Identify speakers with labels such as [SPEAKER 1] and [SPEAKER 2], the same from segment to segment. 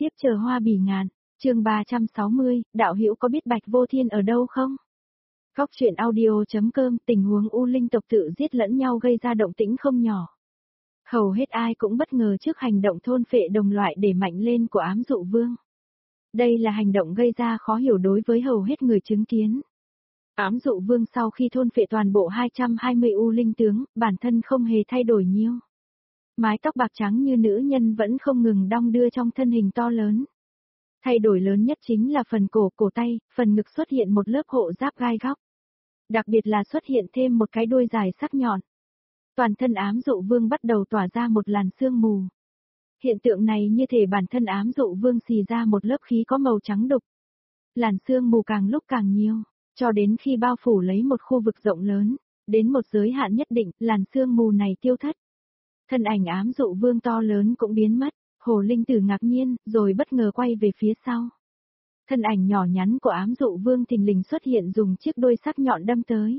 [SPEAKER 1] tiếp chờ hoa bỉ ngạn, chương 360, đạo hữu có biết Bạch Vô Thiên ở đâu không? Góc truyện audio.com, tình huống U Linh tộc tự giết lẫn nhau gây ra động tĩnh không nhỏ. Hầu hết ai cũng bất ngờ trước hành động thôn phệ đồng loại để mạnh lên của ám dụ vương. Đây là hành động gây ra khó hiểu đối với hầu hết người chứng kiến. Ám dụ vương sau khi thôn phệ toàn bộ 220 U Linh tướng, bản thân không hề thay đổi nhiều. Mái tóc bạc trắng như nữ nhân vẫn không ngừng đong đưa trong thân hình to lớn. Thay đổi lớn nhất chính là phần cổ tay, phần ngực xuất hiện một lớp hộ giáp gai góc. Đặc biệt là xuất hiện thêm một cái đuôi dài sắc nhọn. Toàn thân ám dụ vương bắt đầu tỏa ra một làn sương mù. Hiện tượng này như thể bản thân ám dụ vương xì ra một lớp khí có màu trắng đục. Làn sương mù càng lúc càng nhiều, cho đến khi bao phủ lấy một khu vực rộng lớn, đến một giới hạn nhất định, làn sương mù này tiêu thất. Thân ảnh ám dụ vương to lớn cũng biến mất, Hồ Linh Tử ngạc nhiên, rồi bất ngờ quay về phía sau. Thân ảnh nhỏ nhắn của ám dụ vương thình lình xuất hiện dùng chiếc đuôi sắc nhọn đâm tới.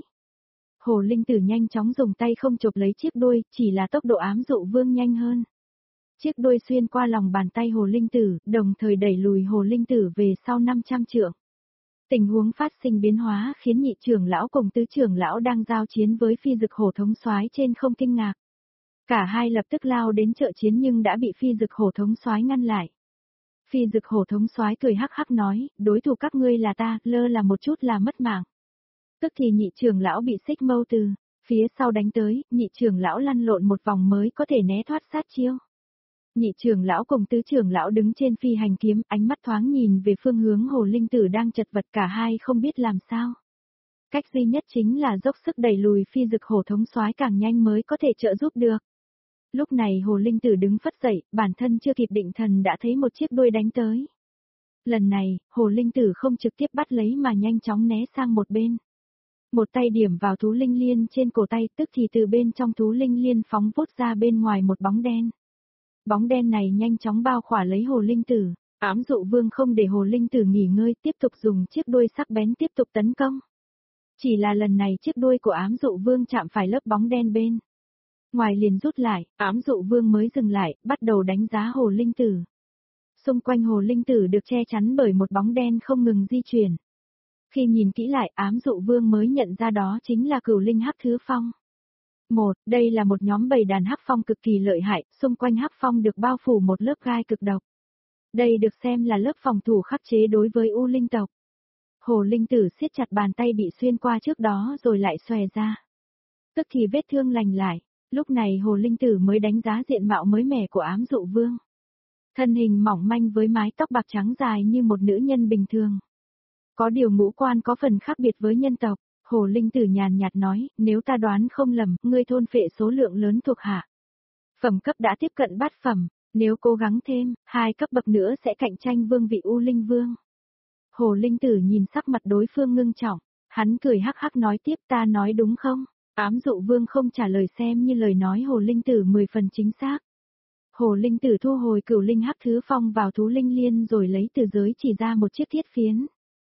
[SPEAKER 1] Hồ Linh Tử nhanh chóng dùng tay không chộp lấy chiếc đuôi, chỉ là tốc độ ám dụ vương nhanh hơn. Chiếc đuôi xuyên qua lòng bàn tay Hồ Linh Tử, đồng thời đẩy lùi Hồ Linh Tử về sau 500 trượng. Tình huống phát sinh biến hóa khiến nhị trưởng lão cùng tứ trưởng lão đang giao chiến với phi dực hổ thống soái trên không kinh ngạc. Cả hai lập tức lao đến trợ chiến nhưng đã bị phi dực hổ thống soái ngăn lại. Phi dực hổ thống soái cười hắc hắc nói, đối thủ các ngươi là ta, lơ là một chút là mất mạng. Tức thì nhị trưởng lão bị xích mâu từ phía sau đánh tới, nhị trưởng lão lăn lộn một vòng mới có thể né thoát sát chiêu. Nhị trưởng lão cùng tứ trưởng lão đứng trên phi hành kiếm, ánh mắt thoáng nhìn về phương hướng Hồ Linh Tử đang chật vật, cả hai không biết làm sao. Cách duy nhất chính là dốc sức đẩy lùi phi dực hổ thống soái càng nhanh mới có thể trợ giúp được. Lúc này Hồ Linh Tử đứng phất dậy, bản thân chưa kịp định thần đã thấy một chiếc đuôi đánh tới. Lần này, Hồ Linh Tử không trực tiếp bắt lấy mà nhanh chóng né sang một bên. Một tay điểm vào thú linh liên trên cổ tay, tức thì từ bên trong thú linh liên phóng vút ra bên ngoài một bóng đen. Bóng đen này nhanh chóng bao khỏa lấy Hồ Linh Tử, ám dụ vương không để Hồ Linh Tử nghỉ ngơi, tiếp tục dùng chiếc đuôi sắc bén tiếp tục tấn công. Chỉ là lần này chiếc đuôi của ám dụ vương chạm phải lớp bóng đen bên ngoài liền rút lại, ám dụ vương mới dừng lại, bắt đầu đánh giá Hồ Linh Tử. Xung quanh Hồ Linh Tử được che chắn bởi một bóng đen không ngừng di chuyển. Khi nhìn kỹ lại, ám dụ vương mới nhận ra đó chính là cửu linh hắc thứ phong. Đây là một nhóm bầy đàn hắc phong cực kỳ lợi hại, xung quanh hắc phong được bao phủ một lớp gai cực độc. Đây được xem là lớp phòng thủ khắc chế đối với U Linh tộc. Hồ Linh Tử siết chặt bàn tay bị xuyên qua trước đó rồi lại xòe ra. Tức thì vết thương lành lại, lúc này Hồ Linh Tử mới đánh giá diện mạo mới mẻ của ám dụ vương. Thân hình mỏng manh với mái tóc bạc trắng dài như một nữ nhân bình thường. Có điều ngũ quan có phần khác biệt với nhân tộc. Hồ Linh Tử nhàn nhạt nói, nếu ta đoán không lầm, ngươi thôn phệ số lượng lớn thuộc hạ. Phẩm cấp đã tiếp cận bát phẩm, nếu cố gắng thêm, 2 cấp bậc nữa sẽ cạnh tranh vương vị U Linh Vương. Hồ Linh Tử nhìn sắc mặt đối phương ngưng trọng, hắn cười hắc hắc nói tiếp, ta nói đúng không? Ám dụ vương không trả lời xem như lời nói Hồ Linh Tử 10 phần chính xác. Hồ Linh Tử thu hồi cửu linh hắc thứ phong vào thú linh liên rồi lấy từ giới chỉ ra một chiếc thiết phiến.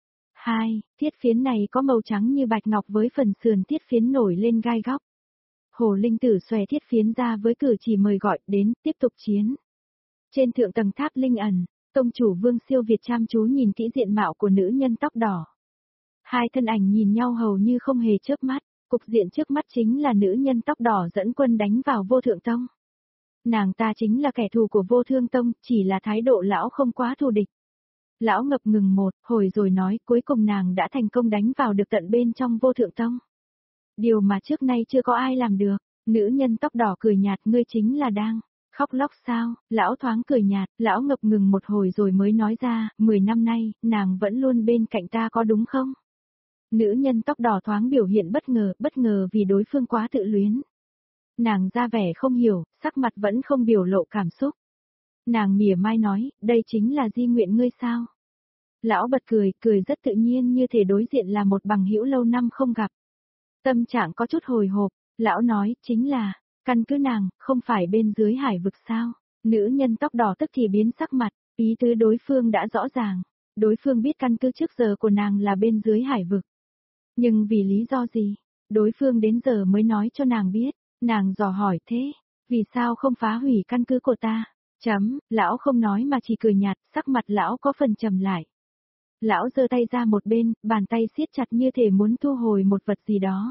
[SPEAKER 1] Thiết phiến này có màu trắng như bạch ngọc với phần sườn thiết phiến nổi lên gai góc. Hồ Linh Tử xòe thiết phiến ra với cử chỉ mời gọi đến, tiếp tục chiến. Trên thượng tầng tháp linh ẩn, tông chủ Vương Siêu Việt chăm chú nhìn kỹ diện mạo của nữ nhân tóc đỏ. Hai thân ảnh nhìn nhau hầu như không hề chớp mắt, cục diện trước mắt chính là nữ nhân tóc đỏ dẫn quân đánh vào Vô Thượng Tông. Nàng ta chính là kẻ thù của Vô Thương Tông, chỉ là thái độ lão không quá thù địch. Lão ngập ngừng một hồi rồi nói cuối cùng nàng đã thành công đánh vào được tận bên trong Vô Thượng Tông. Điều mà trước nay chưa có ai làm được. Nữ nhân tóc đỏ cười nhạt, ngươi chính là đang khóc lóc sao? Lão thoáng cười nhạt, lão ngập ngừng một hồi rồi mới nói ra, 10 năm nay, nàng vẫn luôn bên cạnh ta có đúng không? Nữ nhân tóc đỏ thoáng biểu hiện bất ngờ vì đối phương quá tự luyến. Nàng ra vẻ không hiểu, sắc mặt vẫn không biểu lộ cảm xúc. Nàng mỉa mai nói, đây chính là di nguyện ngươi sao? Lão bật cười rất tự nhiên như thể đối diện là một bằng hữu lâu năm không gặp. Tâm trạng có chút hồi hộp, lão nói, chính là, căn cứ nàng, không phải bên dưới hải vực sao? Nữ nhân tóc đỏ tức thì biến sắc mặt, ý tứ đối phương đã rõ ràng. Đối phương biết căn cứ trước giờ của nàng là bên dưới hải vực. Nhưng vì lý do gì? Đối phương đến giờ mới nói cho nàng biết, nàng dò hỏi thế, vì sao không phá hủy căn cứ của ta? Lão không nói mà chỉ cười nhạt, sắc mặt lão có phần trầm lại. Lão giơ tay ra một bên, bàn tay siết chặt như thể muốn thu hồi một vật gì đó.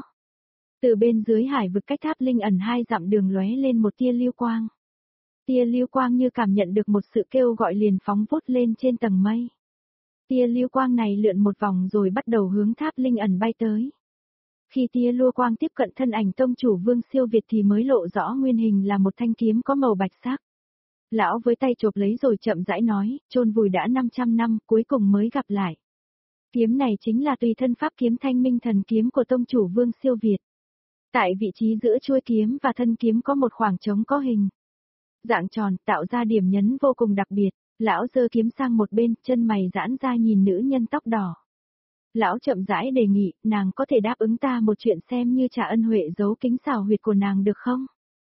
[SPEAKER 1] Từ bên dưới hải vực cách tháp linh ẩn 2 dặm đường lóe lên một tia lưu quang. Tia lưu quang như cảm nhận được một sự kêu gọi liền phóng vút lên trên tầng mây. Tia lưu quang này lượn một vòng rồi bắt đầu hướng tháp linh ẩn bay tới. Khi tia lưu quang tiếp cận thân ảnh tông chủ Vương Siêu Việt thì mới lộ rõ nguyên hình là một thanh kiếm có màu bạch sắc. Lão với tay chộp lấy rồi chậm rãi nói, chôn vùi đã 500 năm, cuối cùng mới gặp lại. Kiếm này chính là tùy thân pháp kiếm Thanh Minh Thần kiếm của tông chủ Vương Siêu Việt. Tại vị trí giữa chuôi kiếm và thân kiếm có một khoảng trống có hình dạng tròn, tạo ra điểm nhấn vô cùng đặc biệt. Lão giơ kiếm sang một bên, chân mày giãn ra nhìn nữ nhân tóc đỏ. Lão chậm rãi đề nghị, nàng có thể đáp ứng ta một chuyện xem như trả ân huệ giấu kính xảo huyệt của nàng được không?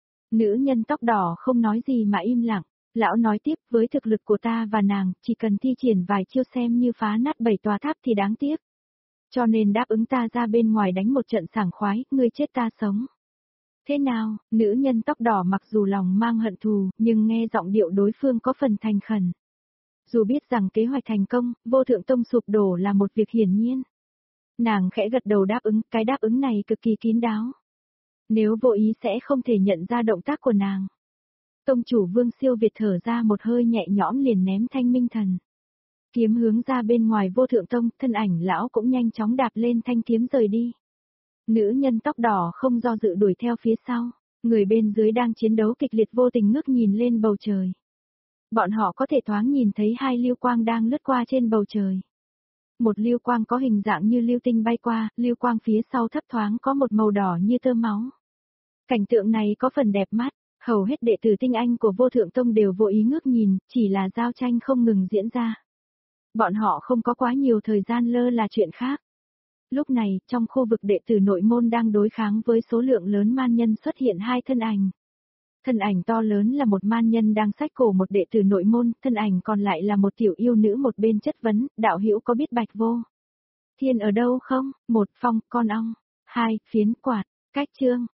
[SPEAKER 1] Nữ nhân tóc đỏ không nói gì mà im lặng. Lão nói tiếp, với thực lực của ta và nàng, chỉ cần thi triển vài chiêu xem như phá nát 7 tòa tháp thì đáng tiếc. Cho nên đáp ứng ta ra bên ngoài đánh một trận sảng khoái, ngươi chết ta sống. Thế nào, nữ nhân tóc đỏ mặc dù lòng mang hận thù, nhưng nghe giọng điệu đối phương có phần thành khẩn. Dù biết rằng kế hoạch thành công, vô thượng tông sụp đổ là một việc hiển nhiên. Nàng khẽ gật đầu đáp ứng, cái đáp ứng này cực kỳ kín đáo. Nếu vô ý sẽ không thể nhận ra động tác của nàng. Tông chủ Vương Siêu Việt thở ra một hơi nhẹ nhõm liền ném Thanh Minh Thần. Kiếm hướng ra bên ngoài vô thượng tông, thân ảnh lão cũng nhanh chóng đạp lên thanh kiếm rời đi. Nữ nhân tóc đỏ không do dự đuổi theo phía sau, người bên dưới đang chiến đấu kịch liệt vô tình ngước nhìn lên bầu trời. Bọn họ có thể thoáng nhìn thấy 2 lưu quang đang lướt qua trên bầu trời. Một lưu quang có hình dạng như lưu tinh bay qua, lưu quang phía sau thấp thoáng có một màu đỏ như tơ máu. Cảnh tượng này có phần đẹp mắt. Hầu hết đệ tử tinh anh của vô thượng tông đều vô ý ngước nhìn, chỉ là giao tranh không ngừng diễn ra. Bọn họ không có quá nhiều thời gian lơ là chuyện khác. Lúc này, trong khu vực đệ tử nội môn đang đối kháng với số lượng lớn man nhân xuất hiện 2 thân ảnh. Thân ảnh to lớn là một man nhân đang xách cổ một đệ tử nội môn, thân ảnh còn lại là một tiểu yêu nữ một bên chất vấn, đạo hữu có biết Bạch Vô Thiên ở đâu không? 1. Phong, con ong. 2. Phiến quạt. Cách chương.